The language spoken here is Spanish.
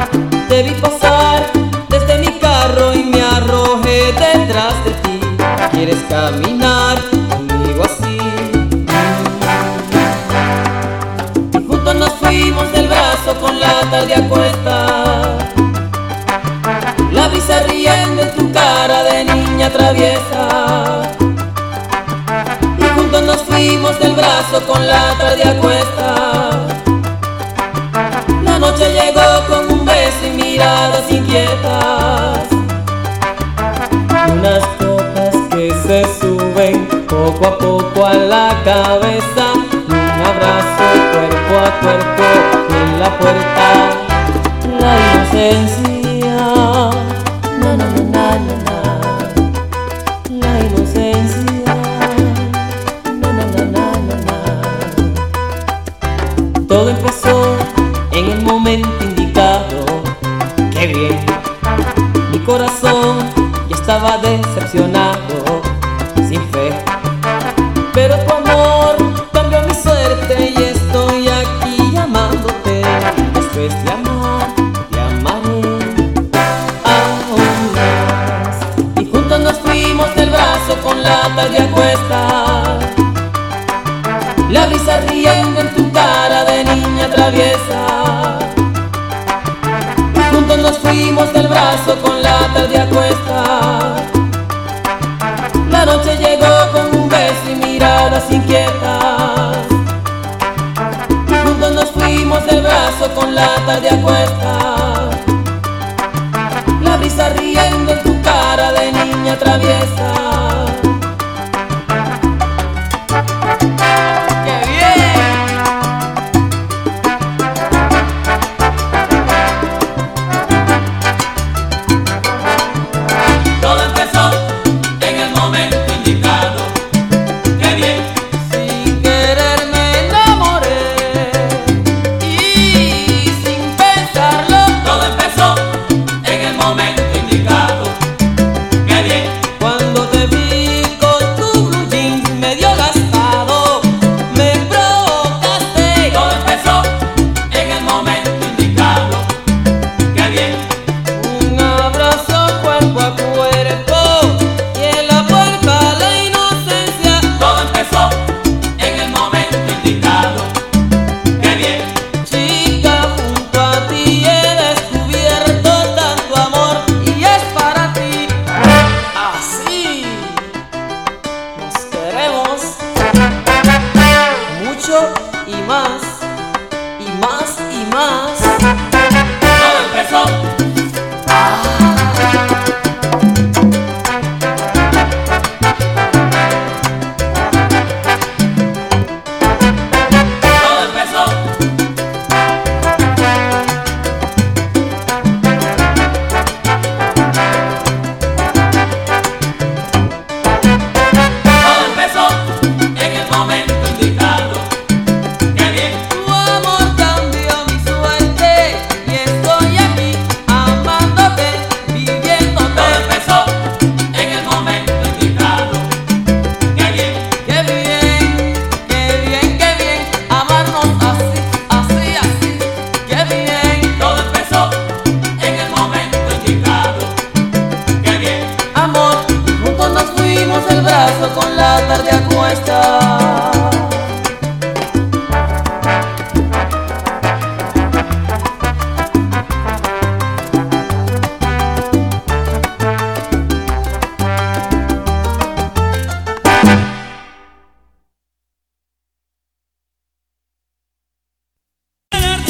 Te vi pasar desde mi carro y me arrojé detrás de ti. ¿Quieres caminar conmigo así? Y juntos nos fuimos del brazo con la tarde a cuesta, la brisa riendo en tu cara de niña traviesa. Y juntos nos fuimos del brazo con la tarde a cuesta. La noche llegó con un beso y miradas inquietas, y unas copas que se suben poco a poco a la cabeza, y un abrazo cuerpo a cuerpo y en la puerta la inocencia. Na, na, na, na, na, na. La inocencia. Na, na, na, na, na, na. Todo empezó en el momento indicado. ¡Qué bien! Mi corazón ya estaba decepcionado, sin fe, pero tu amor cambió mi suerte y estoy aquí llamándote. Después de amar, te amaré aún más. Y juntos nos fuimos del brazo con la tarde a cuesta, la brisa riendo en tu cara de niña traviesa. Y juntos nos fuimos del brazo con la tarde a cuesta. La noche llegó con un beso y miradas inquietas. Y juntos nos fuimos del brazo con la tarde a cuesta, la brisa riendo en tu cara de niña traviesa.